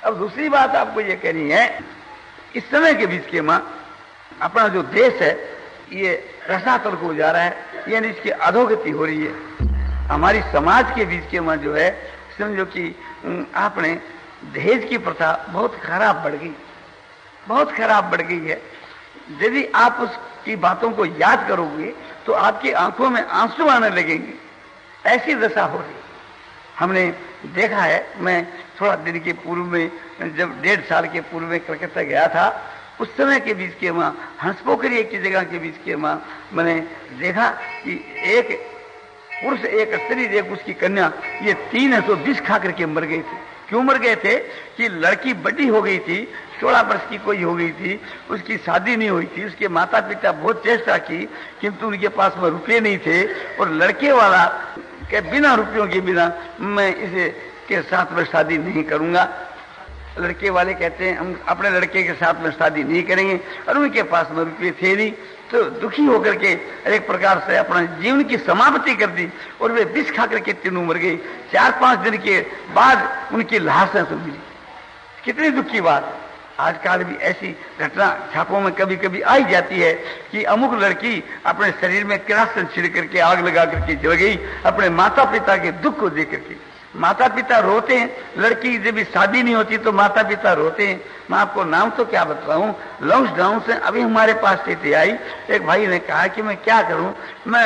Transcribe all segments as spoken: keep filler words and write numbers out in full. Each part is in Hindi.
अब दूसरी बात आपको ये कहनी है, इस समय के बीच के माँ अपना जो देश है ये रसातल को जा रहा है, यानी इसकी अधोगति हो रही है। हमारी समाज के बीच के माँ जो है, समझो कि आपने दहेज की प्रथा बहुत खराब बढ़ गई, बहुत खराब बढ़ गई है। यदि आप उसकी बातों को याद करोगे तो आपकी आंखों में आंसू आने लगेंगे, ऐसी दशा हो रही। हमने देखा है, मैं थोड़ा दिन के पूर्व में, जब डेढ़ साल के पूर्व में कलकत्ता गया था, उस समय के बीच के माँ हंसपोखरी एक की जगह के बीच के माँ मैंने देखा कि एक पुरुष एक स्त्री एक उसकी कन्या, ये तीन सौ बीस खा करके मर गए थे। क्यों मर गए थे कि लड़की बड़ी हो गई थी, सोलह वर्ष की कोई हो गई थी, उसकी शादी नहीं हुई थी, उसके माता पिता बहुत चेष्टा की किंतु उनके पास में रुपये नहीं थे, और लड़के वाला के बिना रुपयों के बिना मैं इसे के साथ में शादी नहीं करूंगा। लड़के वाले कहते हैं हम अपने लड़के के साथ में शादी नहीं करेंगे, और उनके पास में रुपये थे नहीं, तो दुखी होकर के एक प्रकार से अपना जीवन की समाप्ति कर दी, और वे विष खा करके तीनों मर गई। चार पांच दिन के बाद उनकी लाशें तो मिली। कितनी दुख की बात। आजकल भी ऐसी घटना छापों में कभी कभी आई जाती है कि अमुक लड़की अपने शरीर में किरासन छिड़क करके आग लगा करके जल गई अपने माता पिता के दुख को देख करके। माता पिता रोते हैं, लड़की जब भी शादी नहीं होती तो माता पिता रोते हैं। मैं आपको नाम तो क्या बताऊं, लॉकडाउन से अभी हमारे पास स्थिति आई, एक भाई ने कहा कि मैं क्या करूं, मैं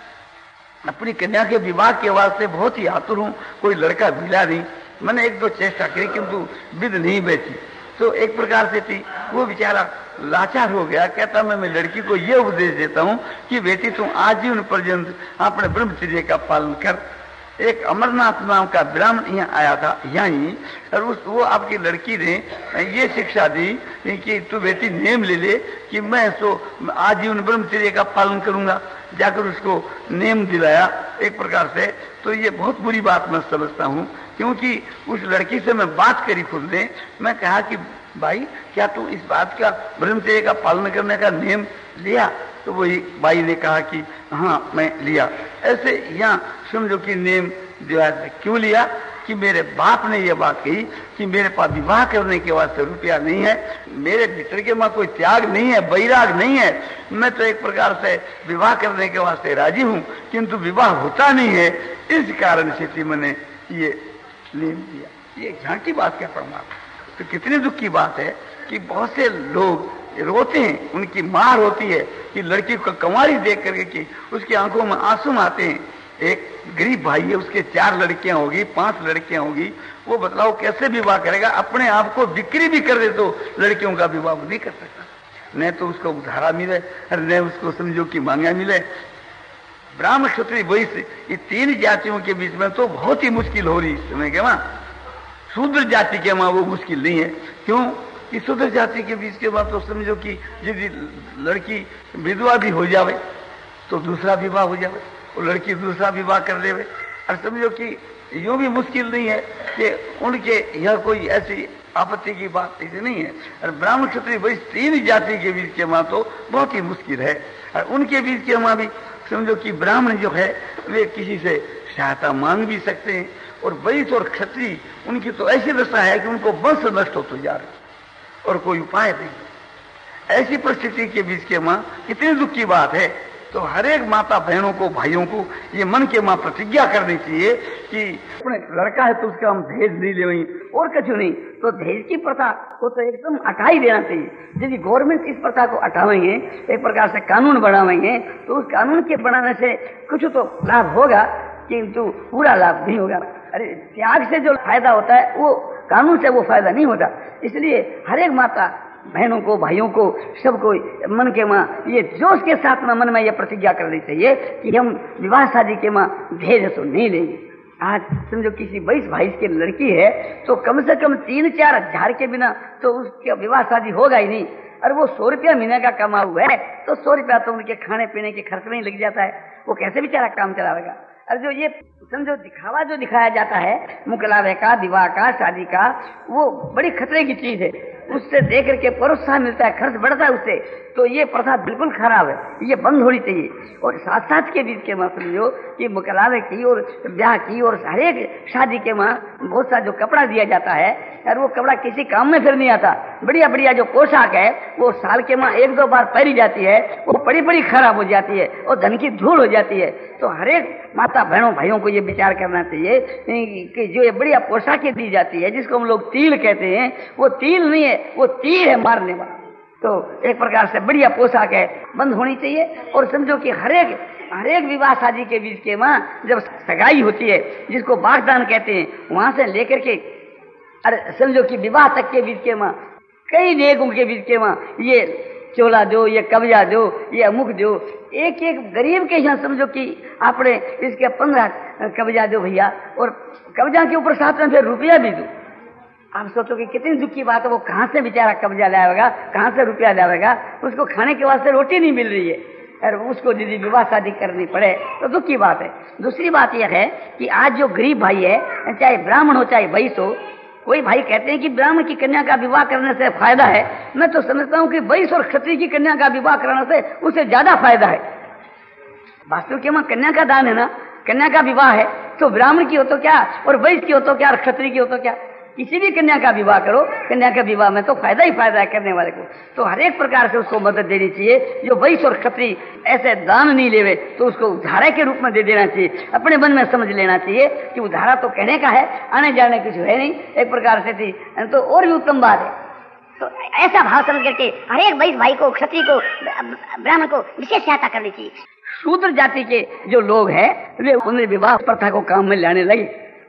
अपनी कन्या के विवाह के वास्ते बहुत ही आतुर हूं, कोई लड़का मिला नहीं। मैंने एक दो चेष्टा की किंतु विध नहीं बैठी। तो एक प्रकार से थी, वो बेचारा लाचार हो गया। कहता मैं मैं लड़की को ये उपदेश देता हूं कि बेटी तुम आजीवन पर्यंत अपने ब्रह्मचर्य का पालन कर। एक अमरनाथ नाम का ब्राह्मण यहाँ आया था यहीं, और उस वो आपकी लड़की ने ये शिक्षा दी कि तू बेटी नेम ले ले कि मैं सो आजीवन ब्रह्मचर्य का पालन करूंगा। जाकर उसको नेम दिलाया एक प्रकार से। तो ये बहुत बुरी बात मैं समझता हूँ, क्योंकि उस लड़की से मैं बात करी खुद ने, मैं कहा कि भाई क्या तू इस बात का ब्रह्मचर्य का पालन करने का नेम लिया? तो वही भाई ने कहा कि हाँ मैं लिया। ऐसे यहाँ समझो कि नेम जो है क्यों लिया कि मेरे बाप ने यह बात कही कि मेरे पास विवाह करने के वास्ते रुपया नहीं है, मेरे भीतर के माँ कोई त्याग नहीं है, बैराग नहीं है, मैं तो एक प्रकार से विवाह करने के वास्ते राजी हूँ किंतु विवाह होता नहीं है, इस कारण से मैंने ये नेम दिया। ये झांकी बात का प्रमाण। तो कितनी दुख की बात है कि बहुत से लोग रोते हैं, उनकी मार होती है कि लड़की को कंवारी देख करके कि उसकी आंखों में आंसू आते हैं। एक गरीब भाई है, उसके चार लड़कियां होगी, पांच लड़कियां होगी, वो बतलाओ कैसे विवाह करेगा? अपने आप को बिक्री भी कर दे तो लड़कियों का विवाह नहीं कर सकता। न तो उसको उधारा मिले और न उसको समझो कि मांगा मिले। ब्राह्मण क्षत्रिय वैश्य ये तीन जातियों के बीच में तो बहुत ही मुश्किल हो रही इस समय के मां। शूद्र जाति के मां वो मुश्किल नहीं है। क्यों कि शूद्र जाति के बीच के बाद तो समझो कि यदि लड़की विधवा भी हो जावे तो दूसरा विवाह हो जावे, और लड़की दूसरा विवाह कर देवे, और समझो कि यूं भी मुश्किल नहीं है कि उनके यह कोई ऐसी आपत्ति की बात ऐसी नहीं है। और ब्राह्मण क्षत्रिय वैश्य तीन जाति के बीच के मां तो बहुत ही मुश्किल है। और उनके बीच के मां भी समझो कि ब्राह्मण जो है वे किसी से सहायता मांग भी सकते हैं, और वैश्य और क्षत्रिय उनकी तो ऐसी दशा है कि उनको वंश नष्ट होते जा रहे और कोई उपाय नहीं। ऐसी परिस्थिति के बीच के मां कितनी दुख की बात है। तो हर एक माता बहनों को भाइयों को ये मन के मां प्रतिज्ञा करनी चाहिए कि अपने लड़का है तो उसका हम दहेज नहीं लेंगे और कुछ नहीं। तो दहेज की प्रथा को तो एकदम हटा ही देना चाहिए। यदि गवर्नमेंट इस प्रथा को हटावेंगे, एक प्रकार से कानून बनावेंगे, तो उस कानून के बनाने से कुछ तो लाभ होगा किंतु पूरा लाभ नहीं होगा। अरे त्याग से जो फायदा होता है वो कानून से वो फायदा नहीं होता। इसलिए हर एक माता बहनों को भाइयों को सबको मन के मां ये जोश के साथ में मन में यह प्रतिज्ञा करनी चाहिए कि हम विवाह शादी के मां दहेज तो नहीं लेंगे। आज समझो किसी बाईस भाई की लड़की है तो कम से कम तीन चार हजार के बिना तो उसकी विवाह शादी होगा ही नहीं। और वो सौ रुपया महीने का कमा हुआ है तो सौ रुपया तो उनके खाने पीने के खर्च में ही लग जाता है, वो कैसे बेचारा काम चलावेगा। और जो ये समझो दिखावा जो दिखाया जाता है मुकलावे का, विवाह का, शादी का, वो बड़ी खतरे की चीज है। उससे देख करके प्रोत्साहन मिलता है, खर्च बढ़ता है उससे, तो ये प्रथा बिल्कुल खराब है, ये बंद होनी चाहिए। और साथ साथ के बीच के माँ समझो कि मुकलावे की और ब्याह की और हर एक शादी के माँ बहुत सा जो कपड़ा दिया जाता है, और वो कपड़ा किसी काम में फिर नहीं आता। बढ़िया बढ़िया जो पोशाक है वो साल के माँ एक दो बार पहनी जाती है, वो बड़ी बड़ी खराब हो जाती है और धन की धूल हो जाती है। तो हर एक माता बहनों भाइयों को ये विचार करना चाहिए कि जो ये बढ़िया पोशाकें दी जाती है, जिसको हम लोग तिल कहते हैं, वो तिल नहीं है, वो तीर है मारने वाला। तो एक प्रकार से बढ़िया पोशाक है, बंद होनी चाहिए। और समझो कि हर एक हर एक विवाह शादी के बीच के माँ जब सगाई होती है, जिसको बागदान कहते हैं, वहां से लेकर के अरे समझो कि विवाह तक के बीच के माँ कई नेकों के बीच के माँ ये चोला दो, ये कब्जा दो, ये अमुक दो, एक एक गरीब के यहाँ समझो कि आपने इसके पंद्रह कब्जा दो भैया, और कब्जा के ऊपर साथ में फिर रुपया भी दो। आप सोचो कि कितनी दुख की बात है, वो कहाँ से बेचारा कब्जा लाएगा, कहाँ से रुपया लाएगा, उसको खाने के वास्ते रोटी नहीं मिल रही है, और उसको यदि विवाह शादी करनी पड़े तो दुख की बात है। दूसरी बात यह है कि आज जो गरीब भाई है, चाहे ब्राह्मण हो चाहे वैश्य हो, कोई भाई कहते हैं कि ब्राह्मण की कन्या का विवाह करने से फायदा है। मैं तो समझता हूँ कि वैश्य और क्षत्रिय की कन्या का विवाह कराने से उसे ज्यादा फायदा है। वास्तव के मां कन्या का दान है ना, कन्या का विवाह है, तो ब्राह्मण की हो तो क्या, और वैश्य की हो तो क्या, और क्षत्रिय की हो तो क्या, किसी भी कन्या का विवाह करो, कन्या का विवाह में तो फायदा ही फायदा है करने वाले को। तो हर एक प्रकार से उसको मदद देनी चाहिए। जो वैश्य और क्षत्रिय ऐसे दान नहीं लेवे तो उसको उधारा के रूप में दे देना चाहिए। अपने मन में समझ लेना चाहिए कि उधारा तो कहने का है, आने जाने कुछ है नहीं, एक प्रकार से थी तो और भी उत्तम बात है। तो ऐसा भाव समझ करके हर एक वैश्य भाई को, क्षत्रिय को, ब्राह्मण को विशेष सहायता करनी चाहिए। शूद्र जाति के जो लोग हैं वे पुनर्विवाह प्रथा को काम में लाने लगे।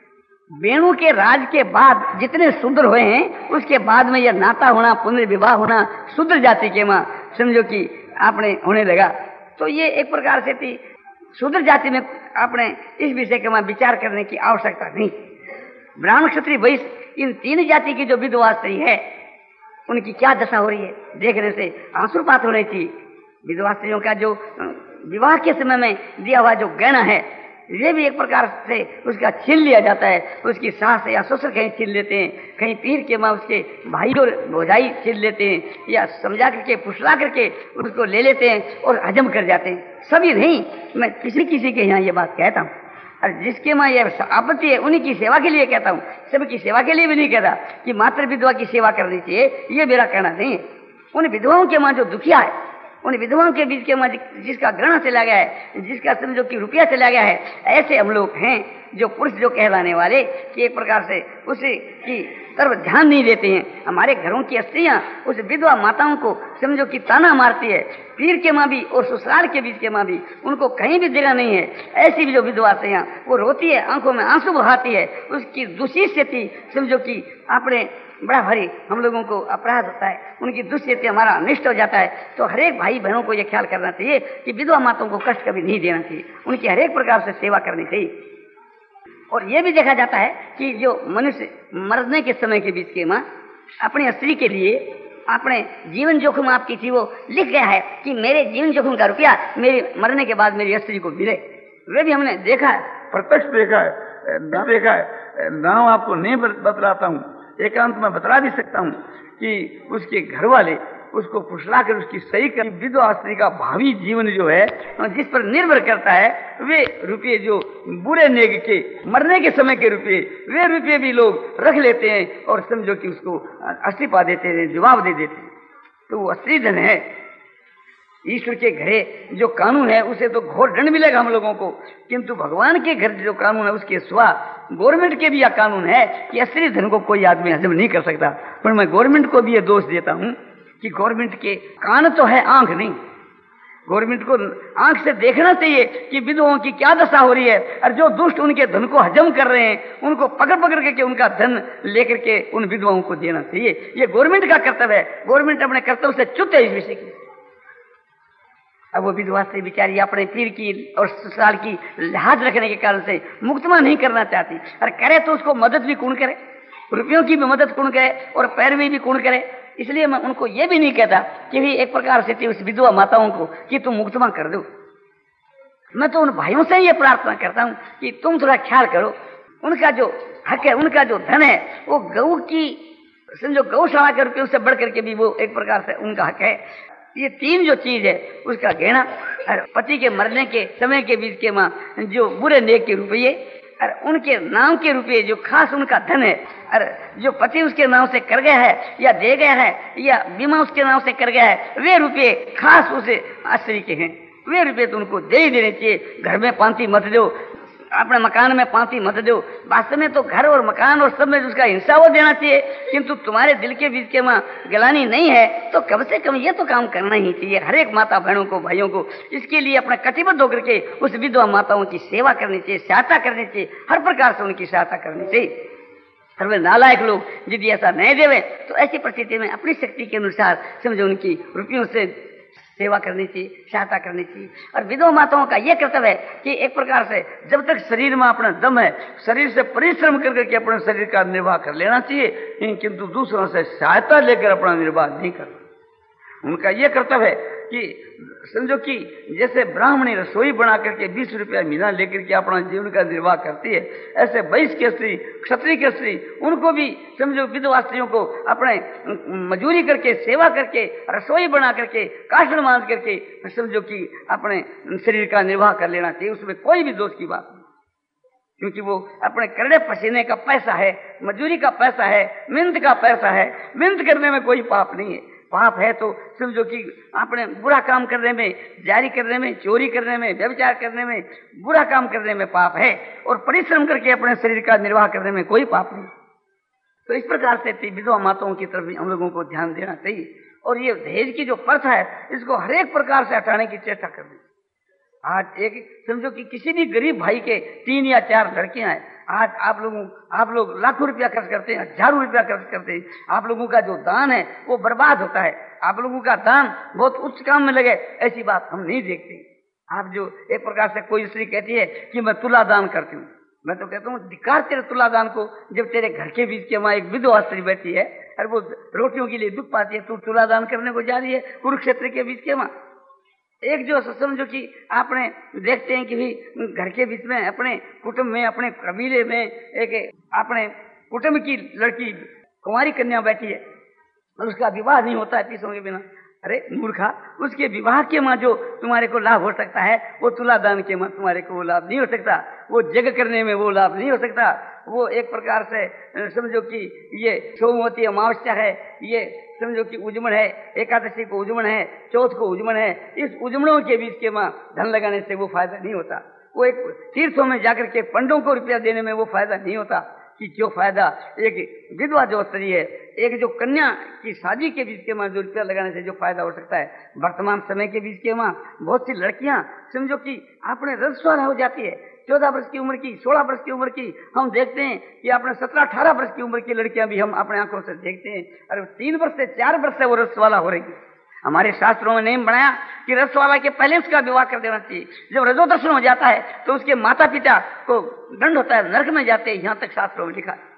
वेणु के राज के बाद जितने शूद्र हुए हैं, उसके बाद में यह नाता होना, पुनर्विवाह होना शूद्र जाति के मां समझो कि आपने होने लगा। तो ये एक प्रकार से थी शूद्र जाति में आपने इस विषय के मां विचार करने की आवश्यकता नहीं। ब्राह्मण क्षत्रिय वैश्य इन तीन जाति की जो विधवा स्त्री है, उनकी क्या दशा हो रही है, देखने से आंसुपात होने चाहिए। विधवा स्त्रियों का जो विवाह के समय में दिया हुआ जो गहना है, ये भी एक प्रकार से उसका छीन लिया जाता है। उसकी सास या ससुर कहीं छीन लेते हैं, कहीं पीर के माँ उसके भाई और भौजाई छीन लेते हैं, या समझा करके फुसला करके उसको ले लेते हैं और हजम कर जाते हैं। सभी नहीं, मैं किसी किसी के यहाँ ये बात कहता हूँ, और जिसके माँ ये आपत्ति है उन्हीं की सेवा के लिए कहता हूँ, सबकी सेवा के लिए भी नहीं कहता कि मात्र विधवा की सेवा करनी चाहिए, ये मेरा कहना नहीं है। उन विधवाओं के माँ जो दुखिया है, उन विधवाओं के बीच के माँ जिसका गहना चला गया है, जिसका समझो कि रुपया चला गया है, ऐसे हम लोग हैं जो पुरुष जो कहलाने वाले कि एक प्रकार से उसे की तरफ ध्यान नहीं देते हैं। हमारे घरों की स्त्रियां उस विधवा माताओं को समझो कि ताना मारती है, पीर के माँ भी और ससुराल के बीच के माँ भी, उनको कहीं भी जगह नहीं है। ऐसी भी जो विधवा स्त्रियां वो रोती है, आंखों में आंसू बहाती है, उसकी दूषित से थी समझो कि आपने बड़ा भारी हम लोगों को अपराध होता है, उनकी दुष्यति हमारा अनिष्ट हो जाता है। तो हर एक भाई बहनों को यह ख्याल करना चाहिए कि विधवा माताओं को कष्ट कभी नहीं देना चाहिए, उनकी हर एक प्रकार से सेवा करनी चाहिए। और यह भी देखा जाता है कि जो मनुष्य मरने के समय के बीच के माँ अपनी स्त्री के लिए अपने जीवन जोखिम आपकी थी, वो लिख गया है कि मेरे जीवन जोखिम का रुपया मेरे मरने के बाद मेरी स्त्री को मिले। वे भी हमने देखा है, प्रत्यक्ष देखा है, ना देखा है, नाम आपको नहीं बतलाता हूँ, एकांत में बतला भी सकता हूँ कि उसके घर वाले उसको फुसला कर उसकी सही कर। विधवा स्त्री का भावी जीवन जो है जिस पर निर्भर करता है, वे रुपये जो बुरे नेग के मरने के समय के रुपये, वे रुपये भी लोग रख लेते हैं और समझो कि उसको अस्तीफा देते हैं, जवाब दे देते हैं। तो वो असली धन है। ईश्वर के घरे जो कानून है उसे तो घोर दंड मिलेगा हम लोगों को, किंतु भगवान के घर जो कानून है उसके स्वा गवर्नमेंट के भी यह कानून है कि असली धन को कोई आदमी हजम नहीं कर सकता। पर मैं गवर्नमेंट को भी ये दोष देता हूँ कि गवर्नमेंट के कान तो है, आंख नहीं। गवर्नमेंट को आंख से देखना चाहिए कि विधवाओं की क्या दशा हो रही है, और जो दुष्ट उनके धन को हजम कर रहे हैं उनको पकड़ पकड़ करके उनका धन लेकर के उन विधवाओं को देना चाहिए। ये गवर्नमेंट का कर्तव्य है। गवर्नमेंट अपने कर्तव्य से च्युत है इस विषय की। अब वो विधवा से बेचारी अपने पीर की और ससुराल की लिहाज रखने के कारण से मुक्तमा नहीं करना चाहती, और करे तो उसको मदद भी कौन करे, रुपयों की भी मदद कौन करे और पैरवी भी कौन करे। इसलिए मैं उनको ये भी नहीं कहता कि भी एक प्रकार से थी उस विधवा माताओं को कि तुम मुक्तमा कर दो। मैं तो उन भाइयों से ये प्रार्थना करता हूँ कि तुम थोड़ा ख्याल करो, उनका जो हक है, उनका जो धन है, वो गऊ की समझो गौशाला के रुपये उससे बढ़ करके भी वो एक प्रकार से उनका हक है। ये तीन जो चीज है उसका गहना और पति के मरने के समय के बीच के माँ जो बुरे नेक के रुपये और उनके नाम के रुपये जो खास उनका धन है, और जो पति उसके नाम से कर गया है या दे गया है या बीमा उसके नाम से कर गया है, वे रुपये खास उसे आश्रय के हैं, वे रुपये तो उनको दे ही देने चाहिए। घर में पांति मत दो, अपने मकान में पांति मत दो। वास्तव में तो घर और मकान और सब में उसका हिस्सा वो देना चाहिए, किंतु तुम्हारे दिल के बीच के माँ गलानी नहीं है तो कम से कम ये तो काम करना ही चाहिए। हर एक माता बहनों को, भाइयों को इसके लिए अपना कटिबद्ध होकर के उस विधवा माताओं की सेवा करनी चाहिए, सहायता करनी चाहिए, हर प्रकार से उनकी सहायता करनी चाहिए। और वे नालायक लोग यदि ऐसा नहीं देवे तो ऐसी परिस्थिति में अपनी शक्ति के अनुसार समझो उनकी रुपयों से सेवा करनी चाहिए, सहायता करनी चाहिए। और विधवा माताओं का यह कर्तव्य है कि एक प्रकार से जब तक शरीर में अपना दम है, शरीर से परिश्रम कर करके अपने शरीर का निर्वाह कर लेना चाहिए, किंतु दूसरों से सहायता लेकर अपना निर्वाह नहीं करना। उनका यह कर्तव्य है कि समझो कि जैसे ब्राह्मणी रसोई बना करके बीस रुपया महीना लेकर के अपना जीवन का निर्वाह करती है, ऐसे वैश्य के स्त्री, क्षत्रिय के स्त्री, उनको भी समझो विधवा स्त्रियों को अपने मजूरी करके, सेवा करके, रसोई बना करके, काष्ण मान करके समझो कि अपने शरीर का निर्वाह कर लेना चाहिए। उसमें कोई भी दोष की बात नहीं, क्योंकि वो अपने करड़े पसीने का पैसा है, मजूरी का पैसा है, मेहनत का पैसा है। मेहनत करने में कोई पाप नहीं है। पाप है तो समझो कि अपने बुरा काम करने में, जारी करने में, चोरी करने में, व्यभिचार करने में, बुरा काम करने में पाप है, और परिश्रम करके अपने शरीर का निर्वाह करने में कोई पाप नहीं। तो इस प्रकार से विधवा माताओं की तरफ भी हम लोगों को ध्यान देना चाहिए। और ये दहेज की जो प्रथा है इसको हर एक प्रकार से हटाने की चेष्टा करनी। आज एक समझो कि किसी भी गरीब भाई के तीन या चार लड़कियां हैं, आज आप लोगों आप लोग लाखों रुपया खर्च करते हैं, हजारों रुपया खर्च करते हैं, आप लोगों का जो दान है वो बर्बाद होता है। आप लोगों का दान बहुत उच्च काम में लगे, ऐसी बात हम नहीं देखते। आप जो एक प्रकार से कोई स्त्री कहती है कि मैं तुला दान करती हूँ, मैं तो कहता हूँ धिक्कार तेरे तुला दान को, जब तेरे घर के बीच के वहां एक विधवा स्त्री बैठी है और वो रोटियों के लिए दुख पाती है, तू तुला दान करने को जा रही है कुरुक्षेत्र के बीच के वहां। एक जो समझो कि आपने देखते हैं कि भी घर के बीच में, अपने कुटुंब में, अपने कबीले में एक अपने कुटुंब की लड़की कुंवारी कन्या बैठी है और उसका विवाह नहीं होता है पैसों के बिना। अरे मूर्खा, उसके विवाह के मां जो तुम्हारे को लाभ हो सकता है वो तुला दान के मां तुम्हारे को वो लाभ नहीं हो सकता, वो जग करने में वो लाभ नहीं हो सकता। वो एक प्रकार से समझो कि ये सोमवती अमावस्या है, ये समझो कि उजमन है, एकादशी को उजमन है, चौथ को उजमन है, इस उजमनों के बीच के मां धन लगाने से वो फायदा नहीं होता। वो एक तीर्थों में जाकर के पंडों को रुपया देने में वो फायदा नहीं होता कि क्यों फायदा। एक विधवा जो स्त्री है, एक जो कन्या की शादी के बीच के मां जो रुपया लगाने से जो फायदा हो सकता है, वर्तमान समय के बीच के मां बहुत सी लड़कियां समझो कि अपने रसवाला हो जाती है। चौदह वर्ष की उम्र की, सोलह वर्ष की उम्र की हम देखते हैं कि अपने सत्रह अठारह वर्ष की उम्र की लड़कियां भी हम अपने आंखों से देखते हैं। अरे तीन वर्ष से चार वर्ष से वो रसवाला हो रही है। हमारे शास्त्रों में नियम बनाया कि रसवाला के पहले उसका विवाह कर देना चाहिए। जब रजोदर्शन हो जाता है तो उसके माता पिता को दंड होता है, नरक में जाते हैं, यहाँ तक शास्त्रों में लिखा है।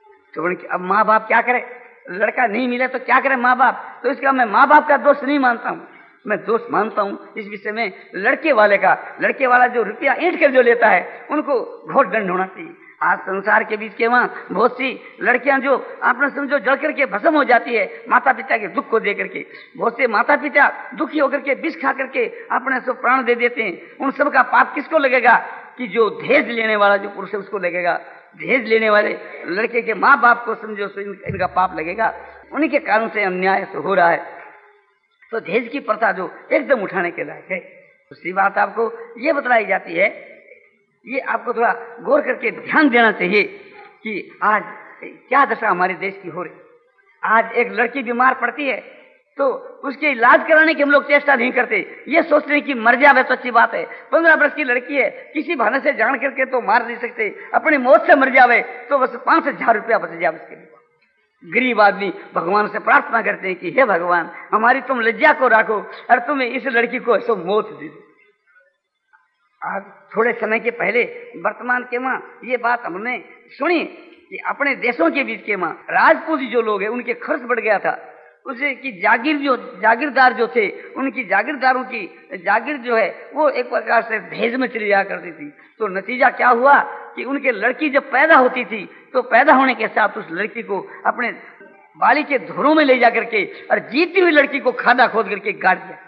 तो अब माँ बाप क्या करे, लड़का नहीं मिले तो क्या करे माँ बाप। तो इसका मैं माँ बाप का दोष नहीं मानता हूँ, मैं दोष मानता हूँ इस विषय में लड़के वाले का। लड़के वाला जो रुपया ईंट कर जो लेता है उनको बहुत दंड होना चाहिए। आज संसार के बीच के वहाँ बहुत सी लड़कियां जो आपने समझो जल करके भस्म हो जाती है माता पिता के दुख को दे करके। बहुत से माता पिता दुखी होकर के विष खा करके अपने सब प्राण दे देते हैं। उन सब का पाप किसको लगेगा कि जो दहेज लेने वाला जो पुरुष है उसको लगेगा। दहेज लेने वाले लड़के के माँ बाप को समझो इनका पाप लगेगा। उन्हीं के कारण से अन्याय हो रहा है। तो दहेज की प्रथा जो एकदम उठाने के लायक है। दूसरी बात आपको ये बतलाई जाती है, ये आपको थोड़ा गौर करके ध्यान देना चाहिए कि आज क्या दशा हमारे देश की हो रही। आज एक लड़की बीमार पड़ती है तो उसके इलाज कराने की हम लोग चेष्टा नहीं करते, ये सोचते हैं कि मर जावे तो अच्छी बात है। पंद्रह वर्ष की लड़की है, किसी बहाने से जान करके तो मार नहीं सकते, अपनी मौत से मर जावे तो बस पांच हजार रुपया बच जाए उसके लिए। गरीब आदमी भगवान से प्रार्थना करते हैं कि हे भगवान हमारी तुम लज्जा को राखो और तुम्हें इस लड़की को ऐसा मौत दे दो। आज थोड़े समय के पहले वर्तमान के माँ ये बात हमने सुनी कि अपने देशों के बीच के माँ राजपूत जो लोग हैं उनके खर्च बढ़ गया था। उसे कि जागीर जो जागीरदार जो थे उनकी जागीरदारों की जागीर जो है वो एक प्रकार से दहेज में चली जाया करती थी। तो नतीजा क्या हुआ कि उनके लड़की जब पैदा होती थी तो पैदा होने के साथ उस लड़की को अपने बाली के धुरों में ले जाकर के और जीती हुई लड़की को खादा खोद करके गाड़ दिया।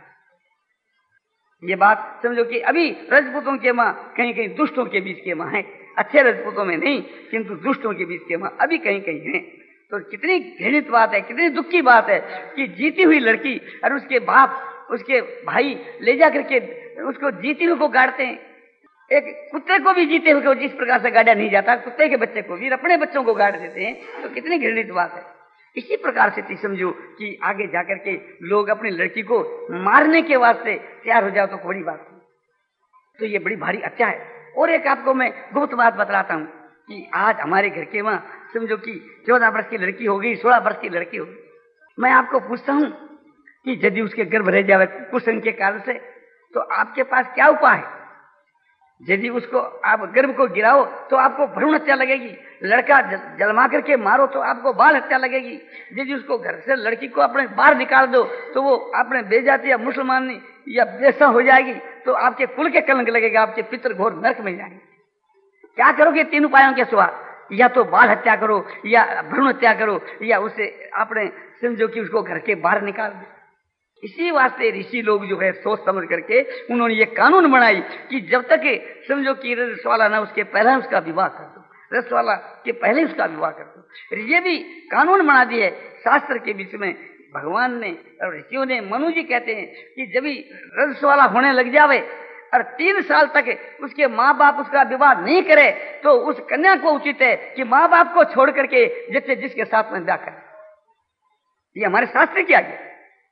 ये बात समझो कि अभी रजपूतों के माँ कहीं कहीं दुष्टों के बीच के माँ है, अच्छे रजपूतों में नहीं किंतु दुष्टों के बीच के माँ अभी कहीं कहीं है। तो कितनी घृणित बात है, कितनी दुख की बात है कि जीती हुई लड़की और उसके बाप उसके भाई ले जा करके उसको जीती हुई को गाड़ते हैं। एक कुत्ते को भी जीते हुए को जिस प्रकार से गाड़ा नहीं जाता, कुत्ते के बच्चे को भी अपने बच्चों को गाड़ देते हैं, तो कितनी घृणित बात है। इसी प्रकार से समझो कि आगे जाकर के लोग अपनी लड़की को मारने के वास्ते तैयार हो जाओ तो बड़ी बात है। तो ये बड़ी भारी हत्या है। और एक आपको मैं गुप्त बात बतलाता हूँ कि आज हमारे घर के वहां समझो कि चौदह वर्ष की लड़की हो गई, सोलह वर्ष की लड़की हो गई। मैं आपको पूछता हूँ कि यदि उसके गर्भ रह जावे कुसंग के कारण से, तो आपके पास क्या उपाय है? यदि उसको आप गर्भ को गिराओ तो आपको भ्रूण हत्या लगेगी, लड़का जलमा करके मारो तो आपको बाल हत्या लगेगी, यदि उसको घर से लड़की को अपने बाहर निकाल दो तो वो अपने बेजाती या मुसलमान या बेसा हो जाएगी, तो आपके कुल के कलंक लगेगा, आपके पितर घोर नरक में जाएंगे। क्या करोगे तीन उपायों के सिवा? या तो बाल हत्या करो, या भ्रूण हत्या करो, या उसे अपने समझो कि उसको घर के बाहर निकाल दो। इसी वास्ते ऋषि लोग जो है सोच समझ करके उन्होंने ये कानून बनाई कि जब तक समझो कि रसवाला ना उसके पहले उसका विवाह कर दो, रसवाला के पहले उसका विवाह कर दो। ये भी कानून बना दिए शास्त्र के बीच में भगवान ने और ऋषियों ने। मनु जी कहते हैं कि जब भी रसवाला होने लग जावे और तीन साल तक उसके माँ बाप उसका विवाह नहीं करे तो उस कन्या को उचित है कि माँ बाप को छोड़ करके जिससे जिसके साथ में ब्याह करे। ये हमारे शास्त्र की आज्ञा।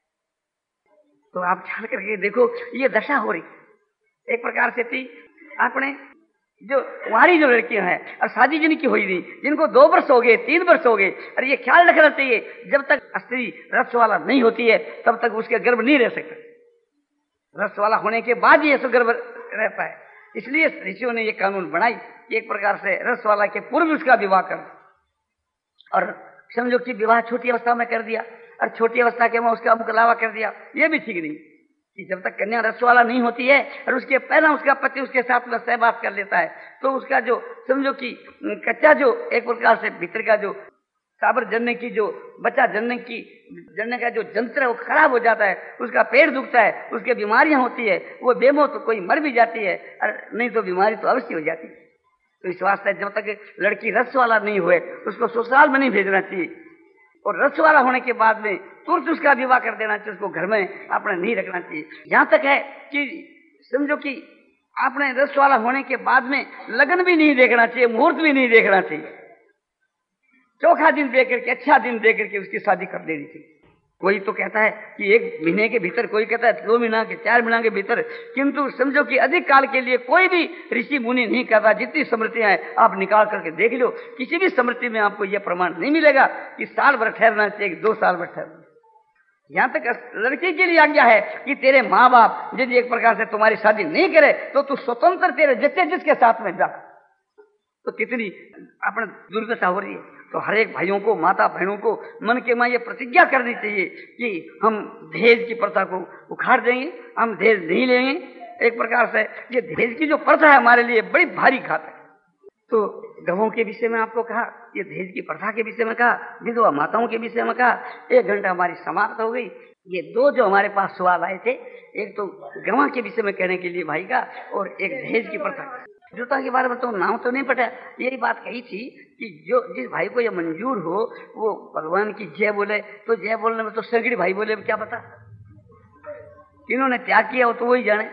तो आप ख्याल करके देखो ये दशा हो रही। एक प्रकार से थी आपने जो कुंवारी जो लड़कियां हैं और शादी जिनकी हुई नहीं, जिनको दो वर्ष हो गए, तीन वर्ष हो गए, और ये ख्याल रखना चाहिए जब तक स्त्री रस वाला नहीं होती है तब तक उसके गर्भ नहीं रह सकता। रस वाला होने के बाद ही ऐसा गर्भ रहता है। इसलिए ऋषियों ने ये कानून बनाई कि एक प्रकार से रस वाला के पूर्व उसका विवाह कर, और समझो कि विवाह छोटी अवस्था में कर दिया और छोटी अवस्था के में उसका मुकलावा कर दिया। ये भी ठीक नहीं कि जब तक कन्या रसवाला नहीं होती है और उसके पहला उसका पति उसके साथ में सहवास कर लेता है तो उसका जो समझो कि कच्चा जो एक प्रकार से भीतर का जो साबर जनने की जो बच्चा जनने की जनने का जो जंत्र है वो खराब हो जाता है, उसका पेट दुखता है, उसके बीमारियां होती है, वो बेमौत तो कोई मर भी जाती है और नहीं तो बीमारी तो अवश्य हो जाती है। तो इस वास्ते जब तक लड़की रस वाला नहीं हुए उसको ससुराल में नहीं भेजना चाहिए, और रस वाला होने के बाद में तुरंत उसका विवाह कर देना चाहिए, उसको घर में आपने नहीं रखना चाहिए। यहां तक है कि समझो कि आपने रस वाला होने के बाद में लगन भी नहीं देखना चाहिए, मुहूर्त भी नहीं देखना चाहिए, चौथा दिन देख करके अच्छा दिन देख करके उसकी शादी कर देनी चाहिए। कोई तो कहता है कि एक महीने के भीतर, कोई कहता है दो महीना के चार महीना के भीतर, किंतु समझो कि अधिक काल के लिए कोई भी ऋषि मुनि नहीं कहता। जितनी स्मृतियां हैं आप निकाल करके देख लो, किसी भी स्मृति में आपको यह प्रमाण नहीं मिलेगा कि साल भर ठहरना चाहिए, दो साल भर ठहरना। यहाँ तक लड़की के लिए आज्ञा है कि तेरे माँ बाप यदि एक प्रकार से तुम्हारी शादी नहीं करे तो तू स्वतंत्र तेरे जिससे जिसके साथ में जा। तो कितनी अपने दुर्दशा हो रही है। तो हर एक भाइयों को, माता बहनों को मन के में ये प्रतिज्ञा करनी चाहिए कि हम दहेज की प्रथा को उखाड़ देंगे, हम दहेज नहीं लेंगे। एक प्रकार से ये दहेज की जो प्रथा है हमारे लिए बड़ी भारी घातक है। तो गवों के विषय में आपको कहा, ये दहेज की प्रथा के विषय में कहा, विधवा माताओं के विषय में कहा। एक घंटा हमारी समाप्त हो गई। ये दो जो हमारे पास सवाल आए थे, एक तो गवा के विषय में कहने के लिए भाई का, और एक दहेज की प्रथा। जूता के बारे में तो नाम तो नहीं पता, यही बात कही थी कि जो जिस भाई को ये मंजूर हो वो भगवान की जय बोले। तो जय बोलने में तो सगड़ी भाई बोले क्या पता, इन्होंने त्याग किया हो तो वही जाने।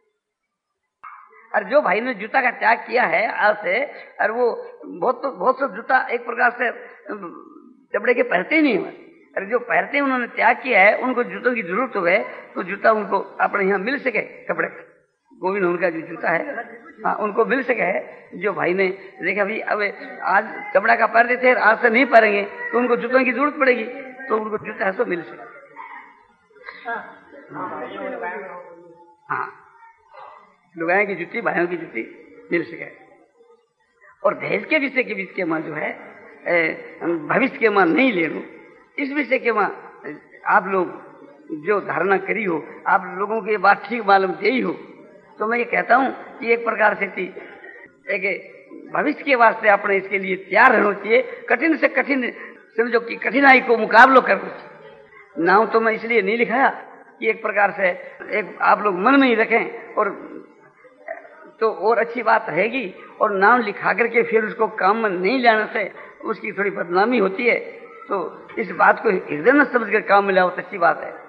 और जो भाई ने जूता का त्याग किया है आज से, और वो बहुत बहुत से जूता एक प्रकार से चमड़े के पहनते ही नहीं हुए, और जो पहनते हैं उन्होंने त्याग किया है, उनको जूतों की जरूरत हो गए तो जूता उनको अपने यहाँ मिल सके। कपड़े गोविंद उनका जो जूता है, हाँ उनको मिल सके है। जो भाई ने देखा भाई अब आज चमड़ा का पहनते थे, आज से नहीं पहनेंगे तो उनको जूतों की जरूरत पड़ेगी, तो उनको जूता है तो मिल सके। हाँ, लुगाई की जूती, भाइयों की जूती मिल सके। और दहेज के विषय के बीच के मां जो है भविष्य के मां नहीं ले लो, इस विषय के मां आप लोग जो धारणा करी हो, आप लोगों की बात ठीक मालूम यही हो, तो मैं ये कहता हूं कि एक प्रकार से थी एक भविष्य के वास्ते अपने इसके लिए तैयार रहना चाहिए। कठिन से कठिन समझो कि कठिनाई को मुकाबलो कर। नाम तो मैं इसलिए नहीं लिखाया कि एक प्रकार से एक आप लोग मन में ही रखें और तो और अच्छी बात रहेगी, और नाम लिखा करके फिर उसको काम में नहीं लाने से उसकी थोड़ी बदनामी होती है। तो इस बात को हृदय में समझ कर काम में लाओ तो अच्छी बात है।